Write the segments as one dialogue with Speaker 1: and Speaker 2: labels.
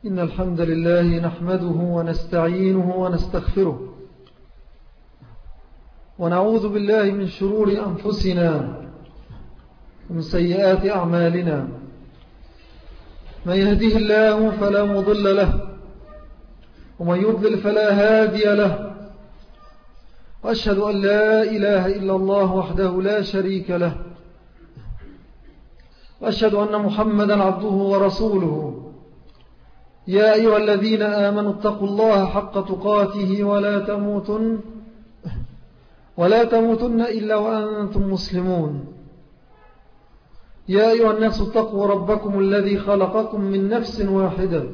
Speaker 1: إن الحمد لله نحمده ونستعينه ونستغفره ونعوذ بالله من شرور أنفسنا ومن سيئات أعمالنا. من يهده الله فلا مضل له ومن يضلل فلا هادي له، وأشهد أن لا إله إلا الله وحده لا شريك له، وأشهد أن محمدا عبده ورسوله. يا أيها الذين آمنوا اتقوا الله حق تقاته ولا تموتن إلا وأنتم مسلمون. يا أيها الناس اتقوا ربكم الذي خلقكم من نفس واحدة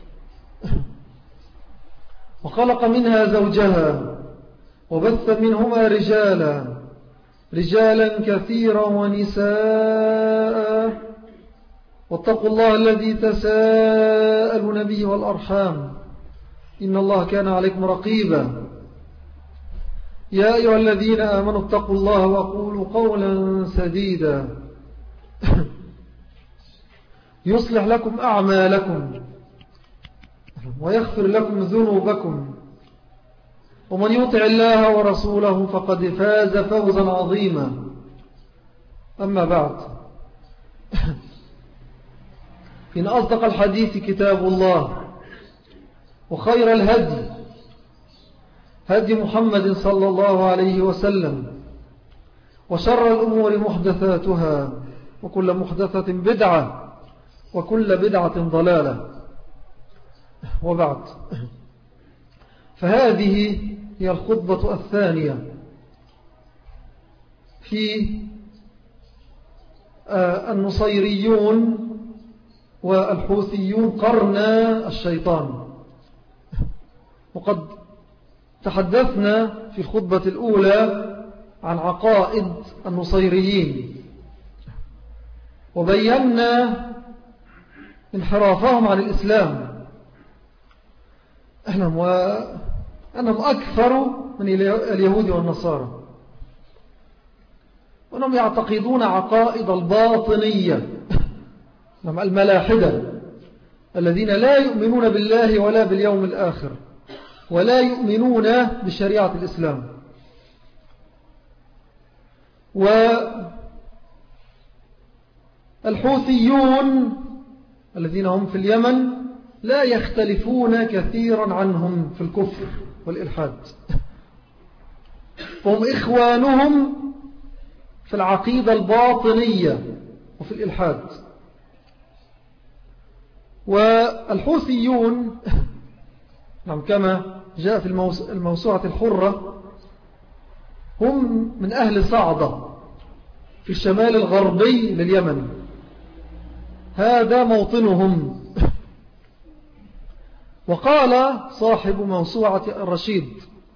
Speaker 1: وخلق منها زوجها وبث منهما رجالا كثيرا ونساء، واتقوا الله الذي تساءلون به والأرحام إن الله كان عليكم رقيبا. يا أيها الذين آمنوا اتقوا الله وقولوا قولا سديدا يصلح لكم أعمالكم ويغفر لكم ذنوبكم، ومن يطع الله ورسوله فقد فاز فوزا عظيما. أما بعد، إن أصدق الحديث كتاب الله، وخير الهدي هدي محمد صلى الله عليه وسلم، وشر الأمور محدثاتها، وكل محدثة بدعة، وكل بدعة ضلالة. وبعد، فهذه هي الخطبة الثانية في النصيريون والحوثيون قرن الشيطان. وقد تحدثنا في الخطبة الأولى عن عقائد النصيريين، وبينا انحرافهم عن الإسلام، وأنهم أكثر من اليهود والنصارى، وأنهم يعتقدون عقائد الباطنية، الملاحدة الذين لا يؤمنون بالله ولا باليوم الآخر، ولا بشريعة الإسلام. والحوثيون الذين هم في اليمن لا يختلفون كثيرا عنهم في الكفر والإلحاد، هم إخوانهم في العقيدة الباطنية وفي الإلحاد. والحوثيون كما جاء في الموسوعة الحرة هم من أهل صعدة في الشمال الغربي لليمن، هذا موطنهم. وقال صاحب موسوعة الرشيد،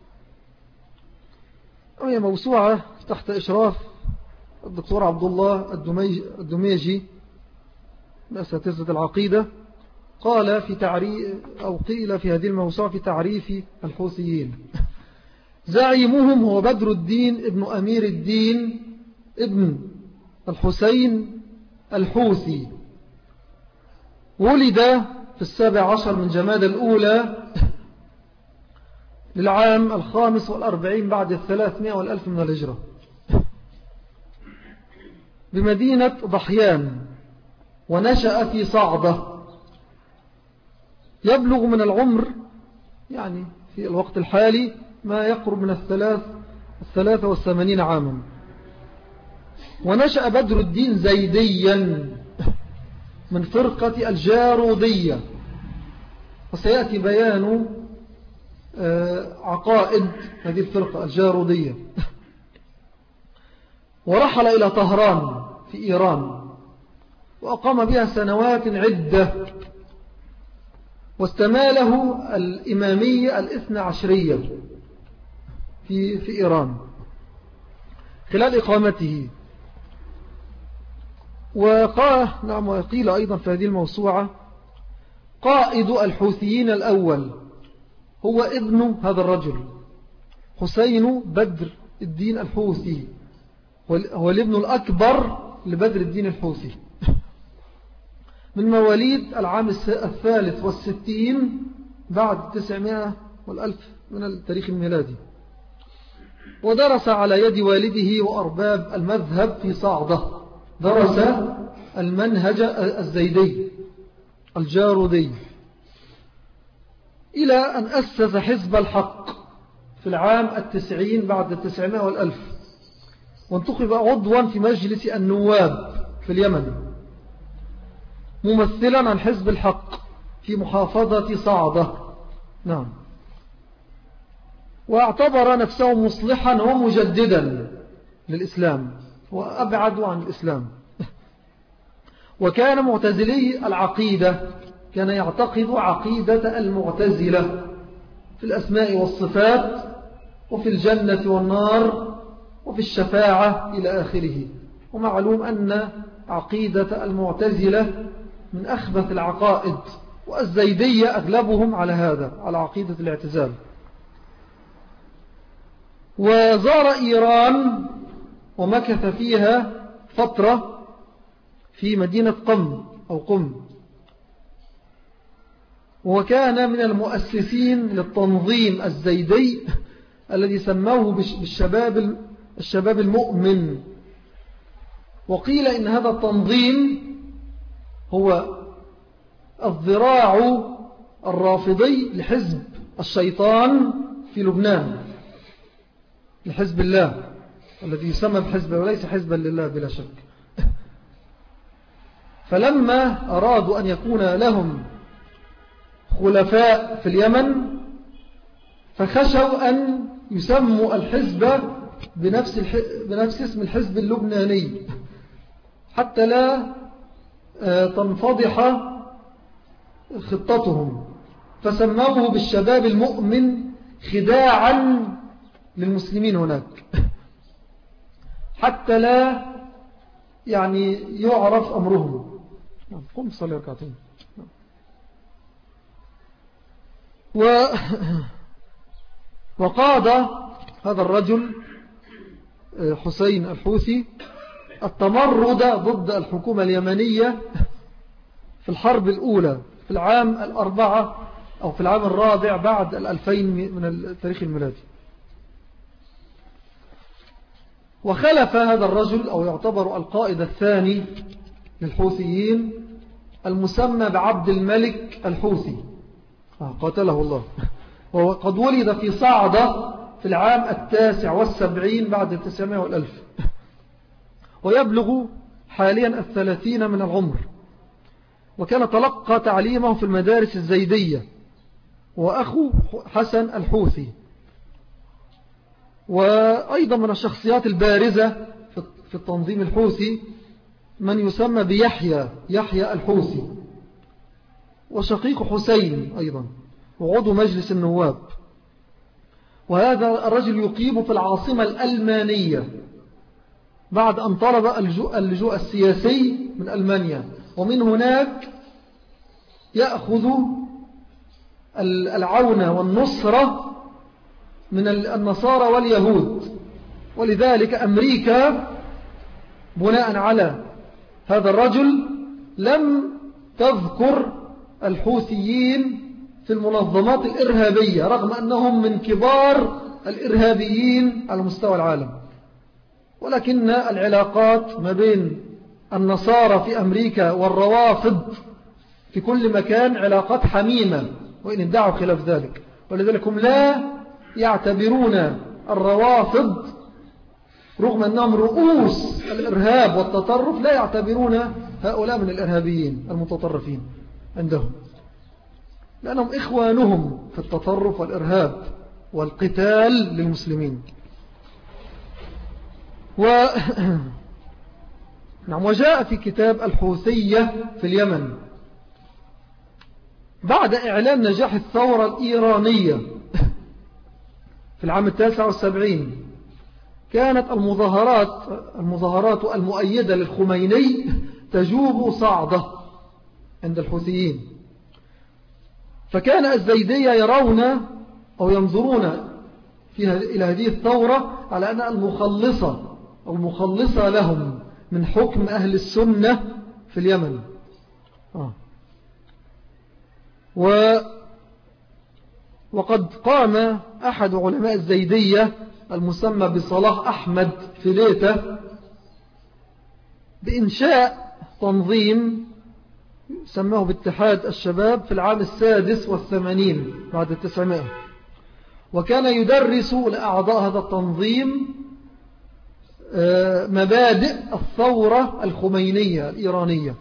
Speaker 1: وهي موسوعة تحت إشراف الدكتور عبد الله الدميجي من أساتذة العقيدة، قال في تعريف، أو قيل في هذه الموسوعة في تعريف الحوثيين: زعيمهم هو بدر الدين ابن أمير الدين ابن الحسين الحوثي، ولد في 17 من جماد الأولى للعام 45 بعد 300 والألف من الهجرة بمدينة ضحيان، ونشأ في صعدة. يبلغ من العمر يعني في الوقت الحالي ما يقرب من 83 عاما. ونشأ بدر الدين زيديا من فرقة الجارودية، وسيأتي بيان عقائد هذه الفرقة الجارودية. ورحل إلى طهران في إيران، وأقام بها سنوات عدة، واستماله الإمامية الاثنى عشرية في إيران خلال إقامته. وقيل أيضا في هذه الموسوعة: قائد الحوثيين الأول هو ابن هذا الرجل حسين بدر الدين الحوثي، هو الابن الأكبر لبدر الدين الحوثي. من مواليد العام 63 بعد 900 والألف من التاريخ الميلادي. ودرس على يد والده وأرباب المذهب في صعدة، درس المنهج الزيدي الجارودي، إلى أن أسس حزب الحق في العام 90 بعد 900 والألف، وانتخب عضوا في مجلس النواب في اليمن ممثلا عن حزب الحق في محافظة صعدة. نعم. واعتبر نفسه مصلحا ومجددا للإسلام وأبعد عن الإسلام. وكان معتزلي العقيدة، كان يعتقد عقيدة المعتزلة في الأسماء والصفات وفي الجنة والنار وفي الشفاعة إلى آخره. ومعلوم أن عقيدة المعتزلة من أخبث العقائد، والزيدية أغلبهم على هذا، على عقيدة الاعتزال. وزار إيران ومكث فيها فترة في مدينة قم أو قم، وكان من المؤسسين للتنظيم الزيدي الذي سموه بالشباب المؤمن. وقيل إن هذا التنظيم هو الذراع الرافضي لحزب الشيطان في لبنان، لحزب الله الذي يسمى بحزب وليس حزبا لله بلا شك. فلما أرادوا أن يكون لهم خلفاء في اليمن فخشوا أن يسموا الحزب بنفس اسم الحزب اللبناني حتى لا تنفضح خطتهم، فسموه بالشباب المؤمن خداعا للمسلمين هناك حتى لا يعني يعرف أمرهم. قم صلي ركعتين. وقاد هذا الرجل حسين الحوثي التمرد ضد الحكومة اليمنية في الحرب الأولى في العام 4 أو في العام 4 بعد 2000 من التاريخ الميلادي. وخلف هذا الرجل أو يعتبر القائد الثاني للحوثيين المسمى بعبد الملك الحوثي قاتله الله، وقد ولد في صعدة في العام 79 بعد 900 والألف، ويبلغ حاليا 30 من العمر. وكان تلقى تعليمه في المدارس الزيدية، وأخو حسن الحوثي. وأيضا من الشخصيات البارزة في التنظيم الحوثي من يسمى يحيى الحوثي، وشقيق حسين أيضا، وعضو مجلس النواب. وهذا الرجل يقيم في العاصمة الألمانية بعد أن طلب اللجوء السياسي من ألمانيا، ومن هناك يأخذ العون والنصرة من النصارى واليهود. ولذلك أمريكا بناء على هذا الرجل لم تذكر الحوثيين في المنظمات الإرهابية، رغم أنهم من كبار الإرهابيين على مستوى العالم. ولكن العلاقات ما بين النصارى في أمريكا والروافض في كل مكان علاقات حميمة، وإن ادعوا خلاف ذلك. ولذلك هم لا يعتبرون الروافض، رغم أنهم رؤوس الإرهاب والتطرف، لا يعتبرون هؤلاء من الإرهابيين المتطرفين عندهم، لأنهم إخوانهم في التطرف والإرهاب والقتال للمسلمين. وجاء في كتاب الحوثية في اليمن بعد إعلان نجاح الثورة الإيرانية في العام 79، كانت المظاهرات المؤيدة للخميني تجوب صعدة عند الحوثيين. فكان الزيدية يرون أو ينظرون إلى هذه الثورة على أنها المخلصة لهم من حكم أهل السنة في اليمن. وقد قام أحد علماء الزيدية المسمى بصلاح أحمد فليتة بإنشاء تنظيم سماه باتحاد الشباب في العام 86 بعد 900، وكان يدرس لأعضاء هذا التنظيم مبادئ الثورة الخمينية الإيرانية.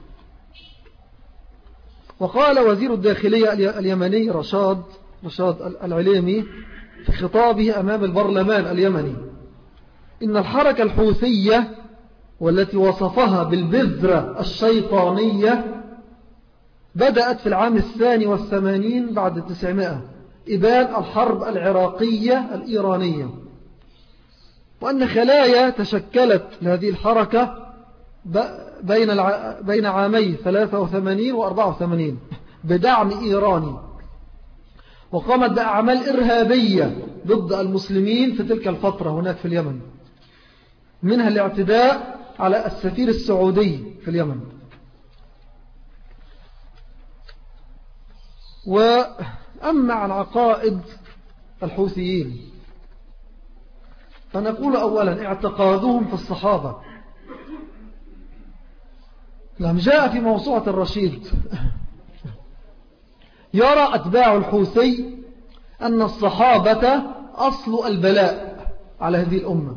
Speaker 1: وقال وزير الداخلية اليمني رشاد العليمي في خطابه أمام البرلمان اليمني إن الحركة الحوثية والتي وصفها بالبذرة الشيطانية بدأت في العام 82 بعد 900 إبان الحرب العراقية الإيرانية، وأن خلايا تشكلت لهذه الحركة بين عامي 83 و 84 بدعم إيراني، وقامت بأعمال إرهابية ضد المسلمين في تلك الفترة هناك في اليمن، منها الاعتداء على السفير السعودي في اليمن. وأما عن عقائد الحوثيين فنقول أولا اعتقادهم في الصحابة. لما جاء في موسوعة الرشيد يرى أتباع الحوثي أن الصحابة أصل البلاء على هذه الأمة.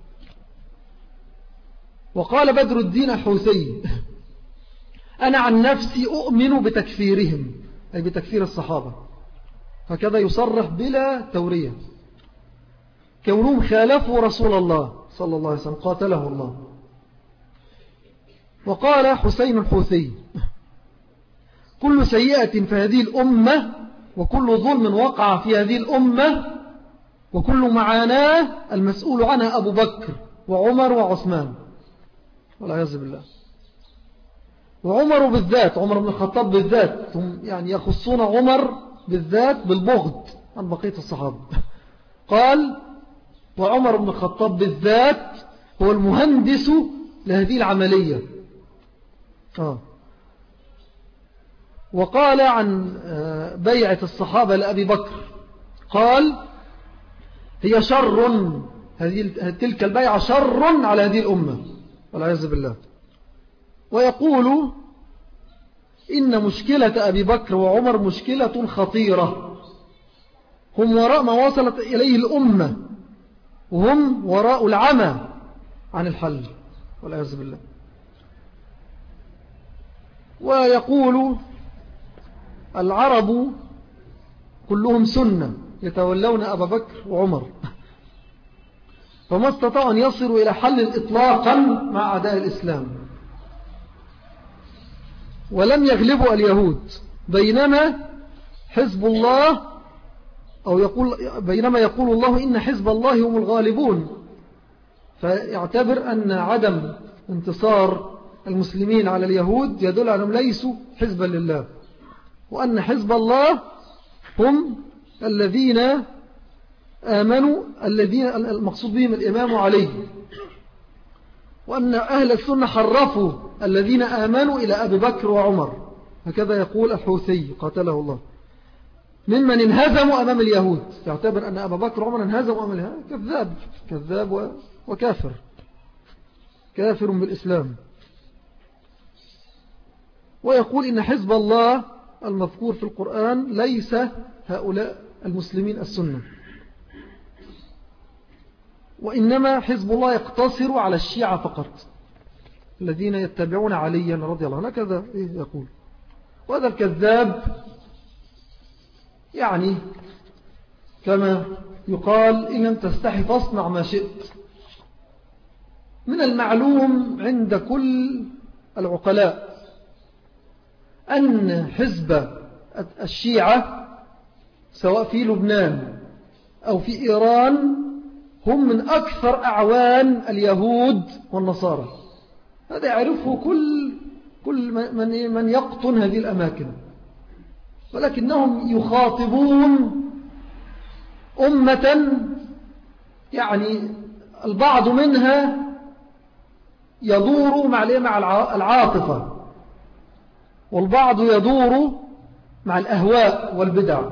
Speaker 1: وقال بدر الدين الحوثي أنا عن نفسي أؤمن بتكفيرهم، أي بتكفير الصحابة، هكذا يصرح بلا تورية، كونهم خالفوا رسول الله صلى الله عليه وسلم قاتله الله. وقال حسين الحوثي كل سيئة في هذه الأمة وكل ظلم وقع في هذه الأمة وكل معاناة المسؤول عنها أبو بكر وعمر وعثمان والعياذ بالله. وعمر بالذات، عمر بن الخطاب بالذات، هم يعني يخصون عمر بالذات بالبغض عن بقية الصحابة. قال وعمر بن الخطاب بالذات هو المهندس لهذه العملية. وقال عن بيعة الصحابة لأبي بكر قال هي شر، تلك البيعة شر على هذه الأمة والعياذ بالله. ويقول إن مشكلة أبي بكر وعمر مشكلة خطيرة، هم وراء ما وصلت إليه الأمة وهم وراء العمى عن الحل والعياذ بالله. ويقول العرب كلهم سنة يتولون أبا بكر وعمر، فما استطاعوا أن يصلوا إلى حل إطلاقا مع أعداء الإسلام، ولم يغلبوا اليهود، بينما حزب الله بينما يقول الله إن حزب الله هم الغالبون، فيعتبر أن عدم انتصار المسلمين على اليهود يدل على أنهم ليسوا حزبا لله، وأن حزب الله هم الذين آمنوا، الذين المقصود بهم الإمام علي، وأن أهل السنة حرفوا الذين آمنوا إلى أبي بكر وعمر، هكذا يقول الحوثي قاتله الله، ممن انهزموا أمام اليهود، يعتبر أن أبا بكر وعمر انهزموا أمام اليهود. كذاب وكافر، كافر بالإسلام. ويقول إن حزب الله المذكور في القرآن ليس هؤلاء المسلمين السنة، وإنما حزب الله يقتصر على الشيعة فقط الذين يتبعون عليا رضي الله عنه، هكذا يقول. وهذا الكذاب يعني كما يقال إن لم تستحي فاصنع ما شئت. من المعلوم عند كل العقلاء أن حزب الشيعة سواء في لبنان أو في إيران هم من أكثر أعوان اليهود والنصارى. هذا يعرفه كل من يقطن هذه الأماكن، ولكنهم يخاطبون أمة يعني البعض منها يدور مع العاطفة، والبعض يدور مع الأهواء والبدع،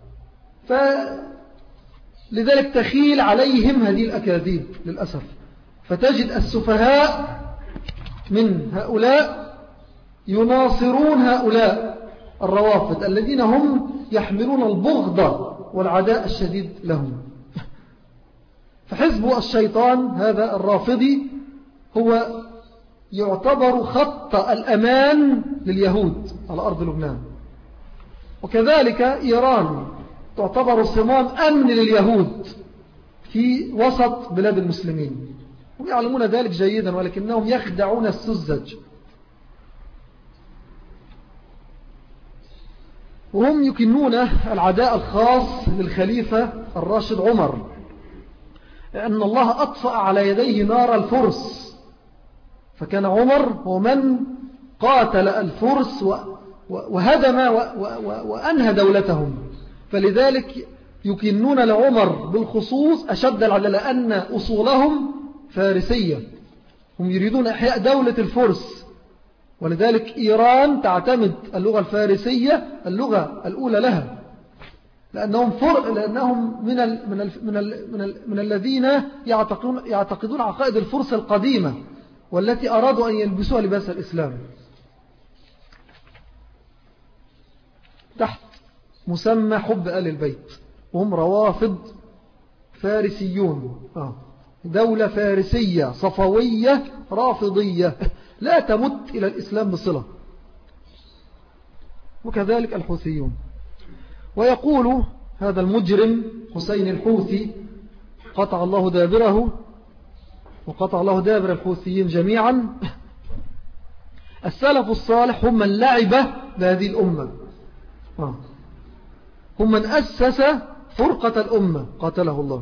Speaker 1: فلذلك تخيل عليهم هذه الأكاذيب للأسف. فتجد السفهاء من هؤلاء يناصرون هؤلاء الروافض الذين هم يحملون البغض والعداء الشديد لهم. فحزب الشيطان هذا الرافضي هو يعتبر خط الأمان لليهود على أرض لبنان، وكذلك إيران تعتبر صمام أمن لليهود في وسط بلاد المسلمين. هم يعلمون ذلك جيدا، ولكنهم يخدعون السذج، وهم يكنون العداء الخاص للخليفة الراشد عمر، لأن الله أطفأ على يديه نار الفرس، فكان عمر هو من قاتل الفرس وهدم وأنهى دولتهم، فلذلك يكنون لعمر بالخصوص أشد العداء، لأن أصولهم فارسية، هم يريدون إحياء دولة الفرس، ولذلك إيران تعتمد اللغة الفارسية اللغة الأولى لها، لأنهم من الذين يعتقدون عقائد الفرس القديمة والتي أرادوا أن يلبسوها لباس الإسلام تحت مسمى حب آل البيت، وهم روافض فارسيون، دولة فارسية صفوية رافضية لا تمت إلى الإسلام بصلة. وكذلك الحوثيون. ويقول هذا المجرم حسين الحوثي قطع الله دابره وقطع الله دابر الحوثيين جميعا: السلف الصالح هم من لعب بهذه الأمة، هم من أسس فرقة الأمة قاتله الله،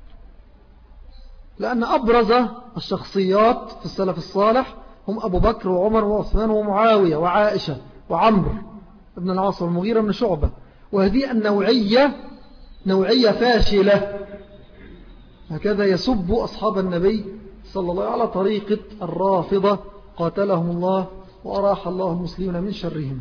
Speaker 1: لأن أبرز الشخصيات في السلف الصالح هم أبو بكر وعمر وعثمان ومعاوية وعائشة وعمر ابن العاص والمغيرة بن شعبة. وهذه نوعية فاشلة، هكذا يسب أصحاب النبي صلى الله عليه طريقة الرافضة قاتلهم الله وأراح الله المسلمين من شرهم.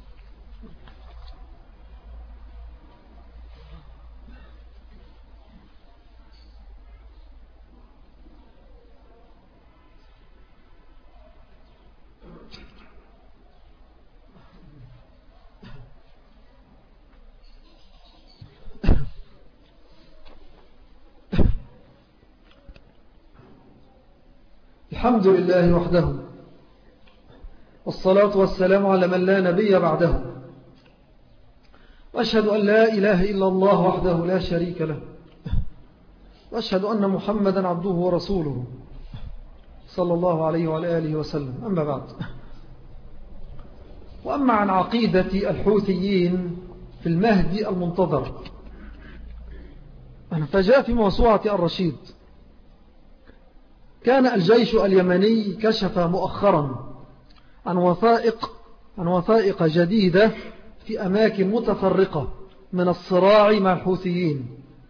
Speaker 1: الحمد لله وحده، والصلاة والسلام على من لا نبي بعده، وأشهد أن لا إله إلا الله وحده لا شريك له، وأشهد أن محمدا عبده ورسوله صلى الله عليه وعلى آله وسلم. أما بعد، وأما عن عقيدة الحوثيين في المهدي المنتظر، فجاء في موسوعة الرشيد: كان الجيش اليمني كشف مؤخرا عن وثائق جديدة في أماكن متفرقة من الصراع مع الحوثيين،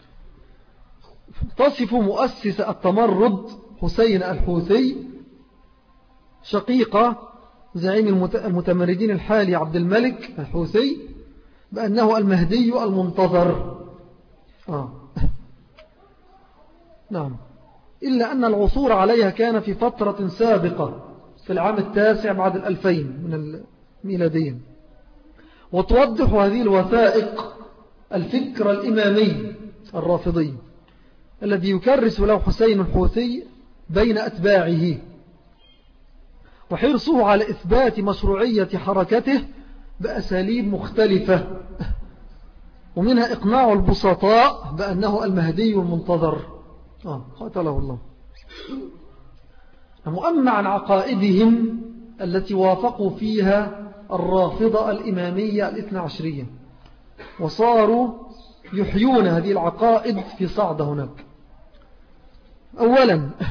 Speaker 1: تصف مؤسس التمرد حسين الحوثي شقيق زعيم المتمردين الحالي عبد الملك الحوثي بأنه المهدي المنتظر. نعم، إلا أن العثور عليها كان في فترة سابقة في العام 9 بعد 2000 من الميلادية. وتوضح هذه الوثائق الفكر الإمامي الرافضي الذي يكرس له حسين الحوثي بين أتباعه، وحرصه على إثبات مشروعية حركته بأساليب مختلفة، ومنها إقناع البسطاء بأنه المهدي المنتظر قاتله الله. أما عن عقائدهم التي وافقوا فيها الرافضة الإمامية الاثنى عشرية، وصاروا يحيون هذه العقائد في صعدة هناك. أولا،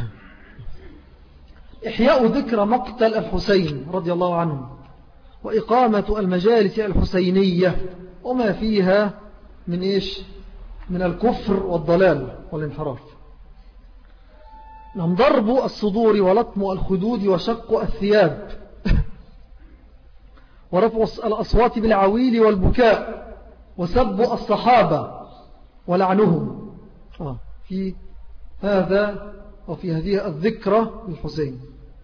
Speaker 1: إحياء ذكر مقتل الحسين رضي الله عنه، وإقامة المجالس الحسينية وما فيها من الكفر والضلال والانحراف. ضرب الصدور ولطم الخدود وشق الثياب، ورفع الأصوات بالعويل والبكاء وسب الصحابة ولعنهم في هذا وفي هذه الذكرى للحسين.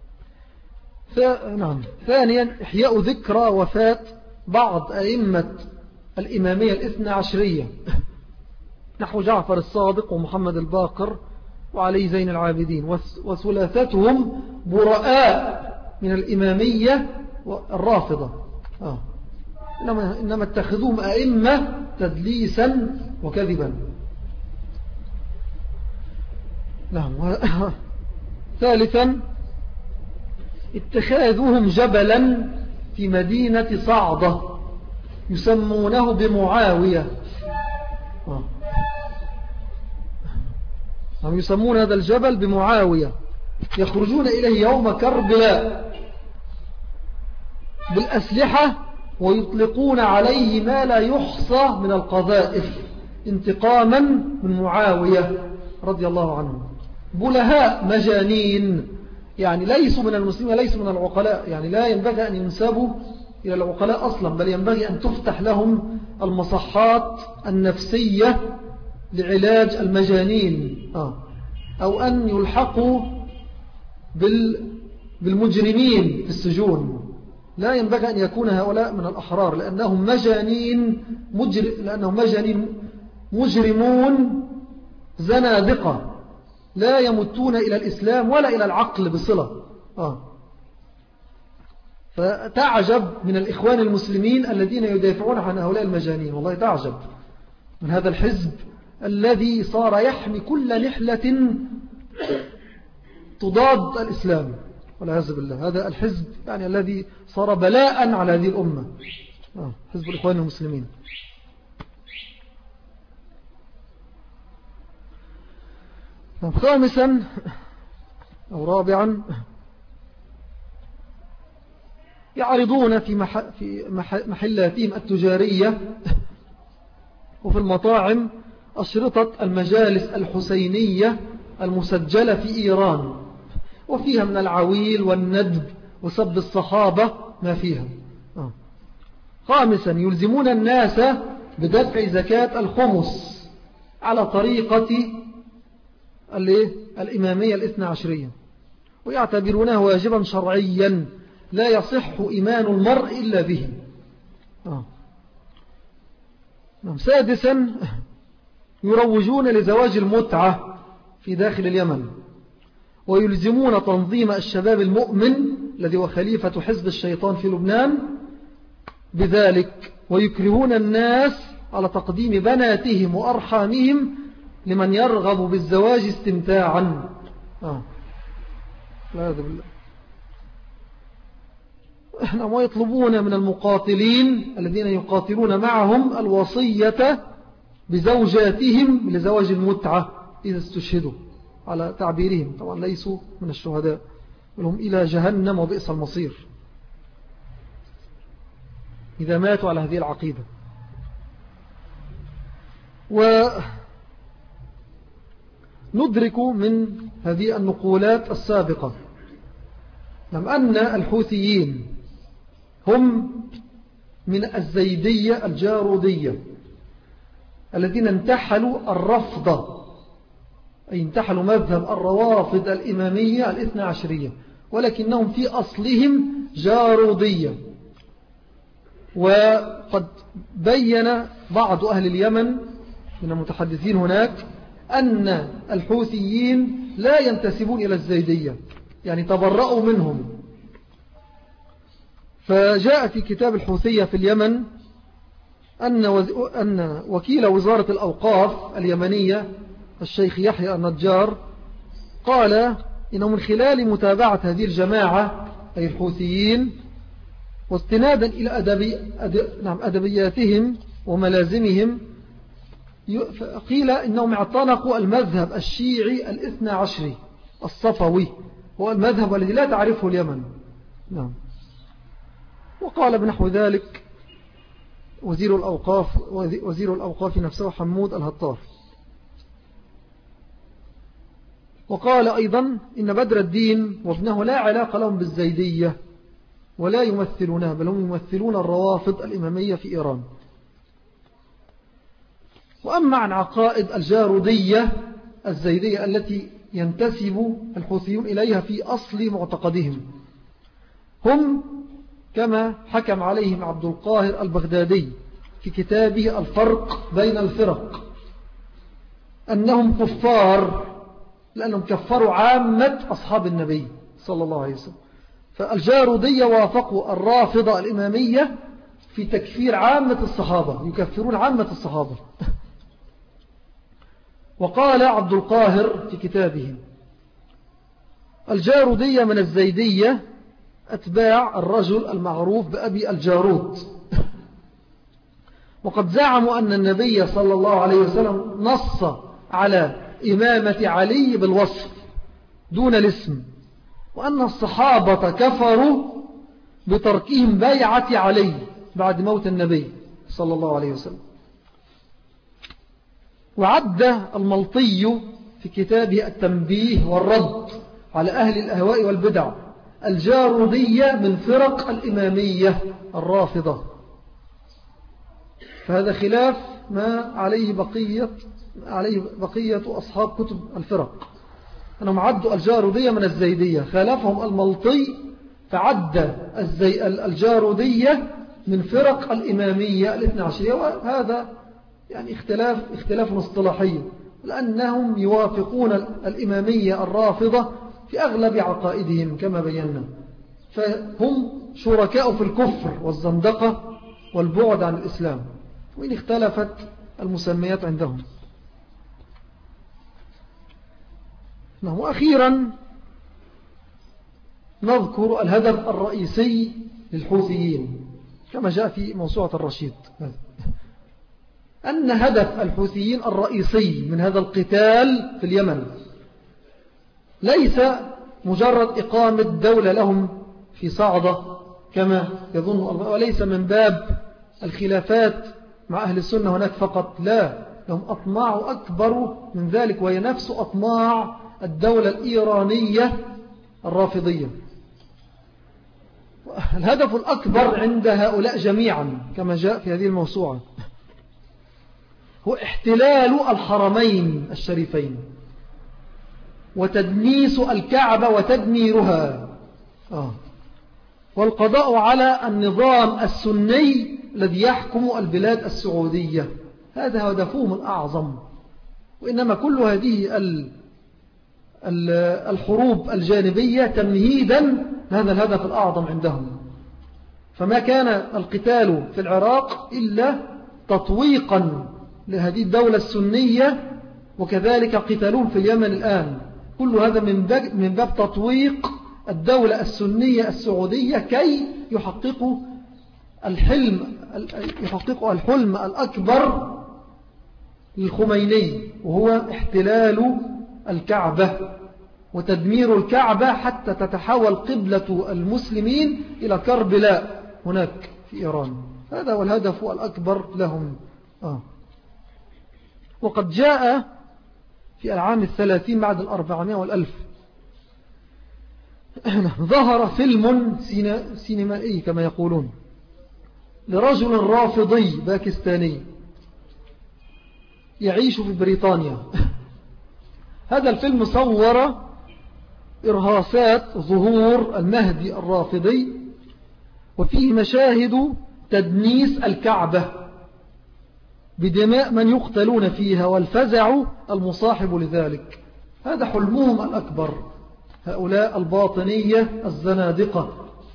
Speaker 1: نعم. ثانيا إحياء ذكرى وفاة بعض أئمة الإمامية الاثنى عشرية نحو جعفر الصادق ومحمد الباقر وعلي زين العابدين، وثلاثتهم براء من الإمامية الرافضة. إنما اتخذوهم أئمة تدليسا وكذبا. نعم. ثالثا اتخاذوهم جبلا في مدينة صعدة يسمونه بمعاوية. يسمون هذا الجبل بمعاوية، يخرجون إليه يوم كربلاء بالأسلحة ويطلقون عليه ما لا يحصى من القذائف انتقاما من معاوية رضي الله عنه. بلهاء مجانين، يعني ليسوا من المسلمين، ليسوا من العقلاء، يعني لا ينبغي أن ينسبوا إلى العقلاء أصلا، بل ينبغي أن تفتح لهم المصحات النفسية لعلاج المجانين، أو أن يلحقوا بالمجرمين في السجون. لا ينبغي أن يكون هؤلاء من الأحرار، لأنهم مجانين مجرمون زنادقة لا يمتون إلى الإسلام ولا إلى العقل بصلة. فتعجب من الإخوان المسلمين الذين يدافعون عن هؤلاء المجانين، والله تعجب من هذا الحزب الذي صار يحمي كل نحلة تضاد الإسلام والعياذ بالله. هذا الحزب يعني الذي صار بلاء على هذه الأمة، حزب الإخوان المسلمين. خامسا أو رابعا يعرضون في محلاتهم التجارية وفي المطاعم أشرطة المجالس الحسينية المسجلة في إيران، وفيها من العويل والندب وسب الصحابة ما فيها. خامسا يلزمون الناس بدفع زكاة الخمس على طريقة الإمامية الاثنى عشرية، ويعتبرونه واجبا شرعيا لا يصح إيمان المرء إلا به. سادسا يروجون لزواج المتعة في داخل اليمن، ويلزمون تنظيم الشباب المؤمن الذي هو خليفة حزب الشيطان في لبنان بذلك، ويكرهون الناس على تقديم بناتهم وأرحامهم لمن يرغب بالزواج استمتاعا. لا هذا بالله. ما يطلبون من المقاتلين الذين يقاتلون معهم الوصية بزوجاتهم لزواج المتعة إذا استشهدوا، على تعبيرهم طبعا ليسوا من الشهداء، لهم إلى جهنم وبئس المصير إذا ماتوا على هذه العقيدة. وندرك من هذه النقولات السابقة أن الحوثيين هم من الزيدية الجارودية الذين انتحلوا الرفض، أي انتحلوا مذهب الروافض الإمامية الاثنى عشرية، ولكنهم في أصلهم جارودية. وقد بين بعض أهل اليمن من المتحدثين هناك أن الحوثيين لا ينتسبون إلى الزيدية، يعني تبرأوا منهم. فجاء في كتاب الحوثية في اليمن أن وكيل وزارة الأوقاف اليمنية الشيخ يحيى النجار قال إنه من خلال متابعة هذه الجماعة أي الحوثيين واستنادا إلى أدبياتهم وملازمهم قيل إنهم اعتنقوا المذهب الشيعي الاثنى عشري الصفوي، هو المذهب الذي لا تعرفه اليمن. نعم. وقال بنحو ذلك وزير الأوقاف نفسه حمود الهطار. وقال أيضا إن بدر الدين وابنه لا علاقة لهم بالزيدية، ولا يمثلونها، بل هم يمثلون الروافض الإمامية في إيران. وأما عن عقائد الجارودية الزيدية التي ينتسب الحوثيون إليها في أصل معتقدهم، هم كما حكم عليهم عبد القاهر البغدادي في كتابه الفرق بين الفرق أنهم كفار، لأنهم كفروا عامة أصحاب النبي صلى الله عليه وسلم. فالجارودية وافقوا الرافضة الإمامية في تكفير عامة الصحابة، يكفرون عامة الصحابة. وقال عبد القاهر في كتابه: الجارودية من الزيدية أتباع الرجل المعروف بأبي الجارود، وقد زعموا أن النبي صلى الله عليه وسلم نص على إمامة علي بالوصف دون الاسم، وأن الصحابة كفروا بتركهم بيعة علي بعد موت النبي صلى الله عليه وسلم. وعد الملطي في كتابه التنبيه والرد على أهل الأهواء والبدع الجارودية من فرق الإمامية الرافضة، فهذا خلاف ما عليه بقية أصحاب كتب الفرق، أنهم عدوا الجارودية من الزيدية، خالفهم الملطي فعد الجارودية من فرق الإمامية الاثنى عشرية. وهذا يعني اختلاف اصطلاحي، لأنهم يوافقون الإمامية الرافضة في أغلب عقائدهم كما بينا، فهم شركاء في الكفر والزندقة والبعد عن الإسلام، وإن اختلفت المسميات عندهم. وأخيرا نذكر الهدف الرئيسي للحوثيين كما جاء في موسوعة الرشيد، أن هدف الحوثيين الرئيسي من هذا القتال في اليمن ليس مجرد إقامة دولة لهم في صعدة كما يظن، وليس من باب الخلافات مع أهل السنة هناك فقط، لا، لهم أطماع أكبر من ذلك، وهي نفس أطماع الدولة الإيرانية الرافضية. الهدف الأكبر عند هؤلاء جميعا كما جاء في هذه الموسوعة هو احتلال الحرمين الشريفين وتدنيس الكعبة وتدميرها، والقضاء على النظام السني الذي يحكم البلاد السعودية. هذا هدفهم الأعظم. وإنما كل هذه الحروب الجانبية تمهيدا لهذا الهدف الأعظم عندهم. فما كان القتال في العراق إلا تطويقا لهذه الدولة السنية، وكذلك قتالهم في اليمن الآن، كل هذا من باب تطويق الدولة السنية السعودية كي يحققوا الحلم الأكبر للخميني، وهو احتلال الكعبة وتدمير الكعبة حتى تتحول قبلة المسلمين إلى كربلاء هناك في إيران. هذا هو الهدف الأكبر لهم. وقد جاء في العام 30 بعد 400 والألف ظهر فيلم سينمائي كما يقولون لرجل رافضي باكستاني يعيش في بريطانيا. هذا الفيلم صور إرهاصات ظهور المهدي الرافضي، وفيه مشاهد تدنيس الكعبة بدماء من يقتلون فيها والفزع المصاحب لذلك. هذا حلمهم الأكبر، هؤلاء الباطنية الزنادقة.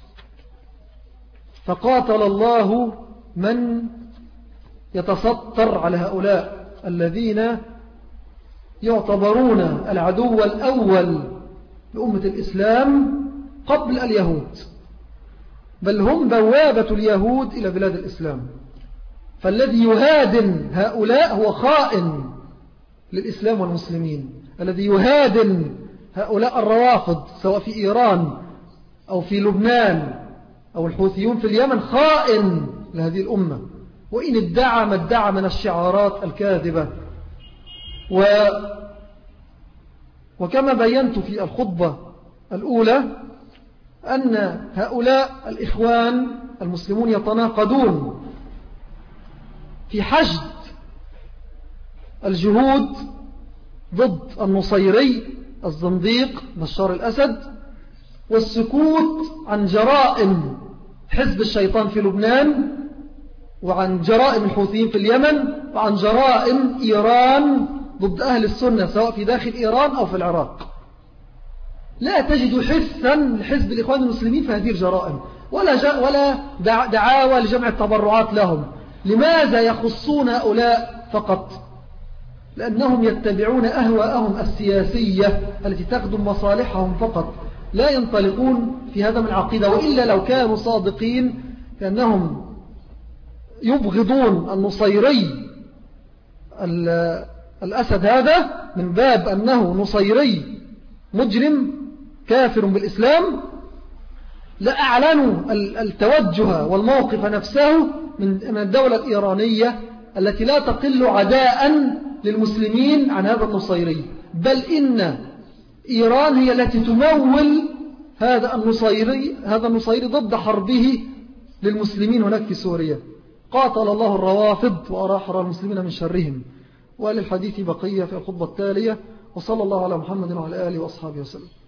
Speaker 1: فقاتل الله من يتسطر على هؤلاء الذين يعتبرون العدو الأول لأمة الإسلام قبل اليهود، بل هم بوابة اليهود إلى بلاد الإسلام. فالذي يهادن هؤلاء هو خائن للإسلام والمسلمين. الذي يهادن هؤلاء الروافض سواء في إيران أو في لبنان أو الحوثيون في اليمن خائن لهذه الأمة، وإن ادعى ما ادعى من الشعارات الكاذبة. وكما بينت في الخطبة الأولى أن هؤلاء الإخوان المسلمون يتناقضون في حشد الجهود ضد النصيري الزنديق بشار الأسد، والسكوت عن جرائم حزب الشيطان في لبنان، وعن جرائم الحوثيين في اليمن، وعن جرائم إيران ضد أهل السنة سواء في داخل إيران أو في العراق. لا تجد حثا لحزب الإخوان المسلمين في هذه الجرائم ولا دعاوى لجمع التبرعات لهم. لماذا يخصون هؤلاء فقط؟ لأنهم يتبعون أهواءهم السياسية التي تخدم مصالحهم فقط، لا ينطلقون في هذا من العقيدة. وإلا لو كانوا صادقين كأنهم يبغضون النصيري الأسد هذا من باب أنه نصيري مجرم كافر بالإسلام، لأعلنوا التوجه والموقف نفسه من الدولة الإيرانية التي لا تقل عداء للمسلمين عن هذا النصيري، بل إن إيران هي التي تمول هذا النصيري ضد حربه للمسلمين هناك في سوريا. قاتل الله الروافض وأراحر المسلمين من شرهم. وللحديث بقية في الخطبة التالية، وصلى الله على محمد وعلى آله وأصحابه وسلم.